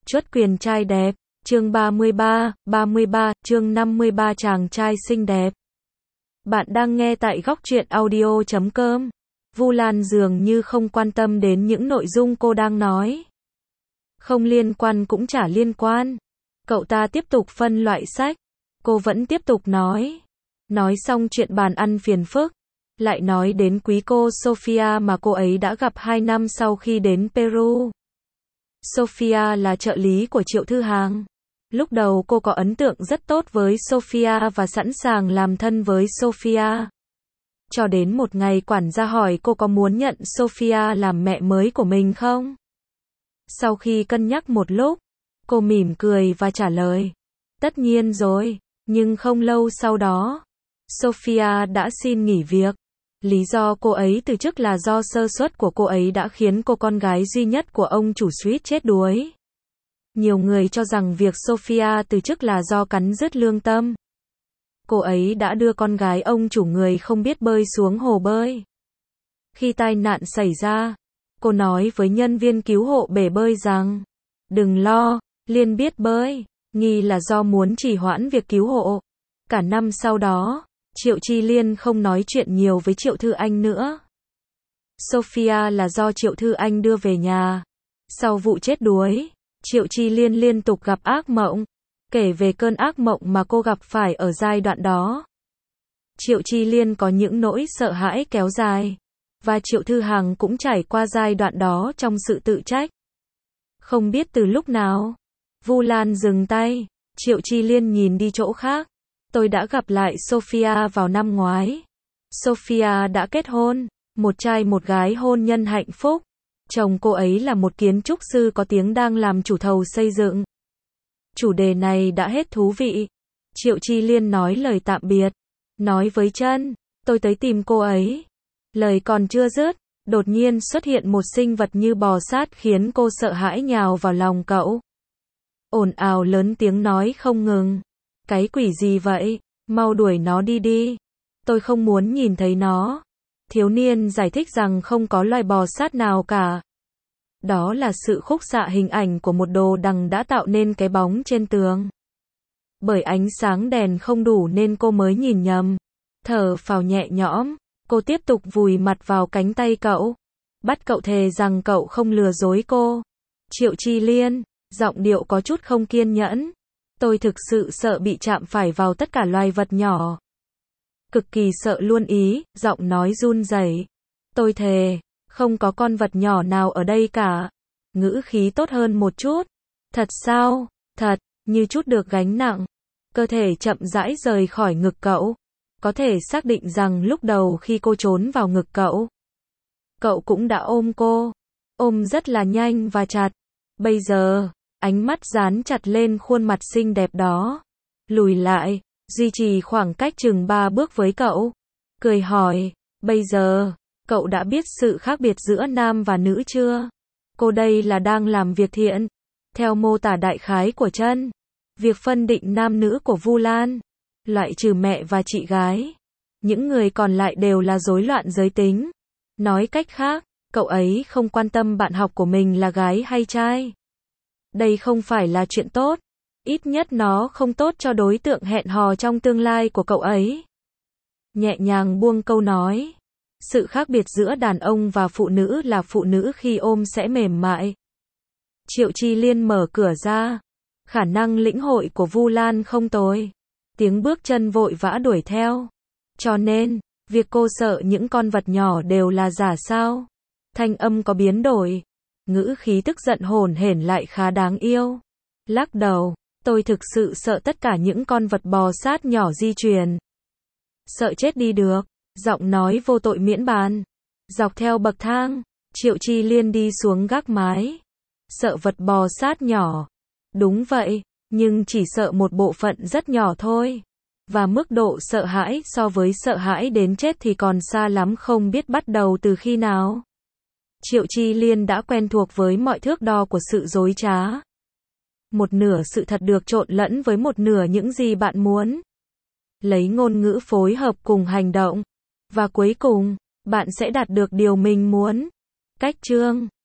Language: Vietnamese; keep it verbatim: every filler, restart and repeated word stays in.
Chuất quyền trai đẹp, chương ba mươi ba, ba mươi ba, chương năm mươi ba chàng trai xinh đẹp. Bạn đang nghe tại góc truyện audio chấm com. Vu Lan dường như không quan tâm đến những nội dung cô đang nói. Không liên quan cũng chả liên quan. Cậu ta tiếp tục phân loại sách. Cô vẫn tiếp tục nói. Nói xong chuyện bàn ăn phiền phức. Lại nói đến quý cô Sophia mà cô ấy đã gặp hai năm sau khi đến Peru. Sophia là trợ lý của Triệu Thư Hàng. Lúc đầu cô có ấn tượng rất tốt với Sophia và sẵn sàng làm thân với Sophia. Cho đến một ngày quản gia hỏi cô có muốn nhận Sophia làm mẹ mới của mình không? Sau khi cân nhắc một lúc, cô mỉm cười và trả lời. Tất nhiên rồi, nhưng không lâu sau đó, Sophia đã xin nghỉ việc. Lý do cô ấy từ chức là do sơ suất của cô ấy đã khiến cô con gái duy nhất của ông chủ suýt chết đuối. Nhiều người cho rằng việc Sophia từ chức là do cắn rứt lương tâm. Cô ấy đã đưa con gái ông chủ người không biết bơi xuống hồ bơi. Khi tai nạn xảy ra, cô nói với nhân viên cứu hộ bể bơi rằng, đừng lo, Liên biết bơi, nghi là do muốn trì hoãn việc cứu hộ. Cả năm sau đó, Triệu Chi Liên không nói chuyện nhiều với Triệu Thư Anh nữa. Sophia là do Triệu Thư Anh đưa về nhà. Sau vụ chết đuối, Triệu Chi Liên liên tục gặp ác mộng, kể về cơn ác mộng mà cô gặp phải ở giai đoạn đó. Triệu Chi Liên có những nỗi sợ hãi kéo dài, và Triệu Thư Hằng cũng trải qua giai đoạn đó trong sự tự trách. Không biết từ lúc nào, Vu Lan dừng tay, Triệu Chi Liên nhìn đi chỗ khác. Tôi đã gặp lại Sophia vào năm ngoái. Sophia đã kết hôn, một trai một gái hôn nhân hạnh phúc. Chồng cô ấy là một kiến trúc sư có tiếng đang làm chủ thầu xây dựng. Chủ đề này đã hết thú vị. Triệu Chi Liên nói lời tạm biệt. Nói với Trân, tôi tới tìm cô ấy. Lời còn chưa dứt, đột nhiên xuất hiện một sinh vật như bò sát khiến cô sợ hãi nhào vào lòng cậu. Ồn ào lớn tiếng nói không ngừng. Cái quỷ gì vậy? Mau đuổi nó đi đi. Tôi không muốn nhìn thấy nó. Thiếu niên giải thích rằng không có loài bò sát nào cả. Đó là sự khúc xạ hình ảnh của một đồ đằng đã tạo nên cái bóng trên tường. Bởi ánh sáng đèn không đủ nên cô mới nhìn nhầm. Thở phào nhẹ nhõm, cô tiếp tục vùi mặt vào cánh tay cậu. Bắt cậu thề rằng cậu không lừa dối cô. Triệu Chi Liên, giọng điệu có chút không kiên nhẫn. Tôi thực sự sợ bị chạm phải vào tất cả loài vật nhỏ. Cực kỳ sợ luôn ý, giọng nói run rẩy. Tôi thề, không có con vật nhỏ nào ở đây cả. Ngữ khí tốt hơn một chút. Thật sao? Thật, như chút được gánh nặng. Cơ thể chậm rãi rời khỏi ngực cậu. Có thể xác định rằng lúc đầu khi cô trốn vào ngực cậu, cậu cũng đã ôm cô. Ôm rất là nhanh và chặt. Bây giờ, ánh mắt dán chặt lên khuôn mặt xinh đẹp đó. Lùi lại, duy trì khoảng cách chừng ba bước với cậu. Cười hỏi, bây giờ, cậu đã biết sự khác biệt giữa nam và nữ chưa? Cô đây là đang làm việc thiện. Theo mô tả đại khái của Trân, việc phân định nam nữ của Vu Lan, loại trừ mẹ và chị gái. Những người còn lại đều là rối loạn giới tính. Nói cách khác, cậu ấy không quan tâm bạn học của mình là gái hay trai. Đây không phải là chuyện tốt. Ít nhất nó không tốt cho đối tượng hẹn hò trong tương lai của cậu ấy. Nhẹ nhàng buông câu nói. Sự khác biệt giữa đàn ông và phụ nữ là phụ nữ khi ôm sẽ mềm mại. Triệu Chi Liên mở cửa ra. Khả năng lĩnh hội của Vu Lan không tồi. Tiếng bước chân vội vã đuổi theo. Cho nên, việc cô sợ những con vật nhỏ đều là giả sao? Thanh âm có biến đổi. Ngữ khí tức giận hổn hển lại khá đáng yêu. Lắc đầu, tôi thực sự sợ tất cả những con vật bò sát nhỏ di truyền. Sợ chết đi được, giọng nói vô tội miễn bàn. Dọc theo bậc thang, Triệu Chi Liên đi xuống gác mái. Sợ vật bò sát nhỏ. Đúng vậy, nhưng chỉ sợ một bộ phận rất nhỏ thôi. Và mức độ sợ hãi so với sợ hãi đến chết thì còn xa lắm, không biết bắt đầu từ khi nào. Triệu Chi Liên đã quen thuộc với mọi thước đo của sự dối trá. Một nửa sự thật được trộn lẫn với một nửa những gì bạn muốn. Lấy ngôn ngữ phối hợp cùng hành động. Và cuối cùng, bạn sẽ đạt được điều mình muốn. Cách chương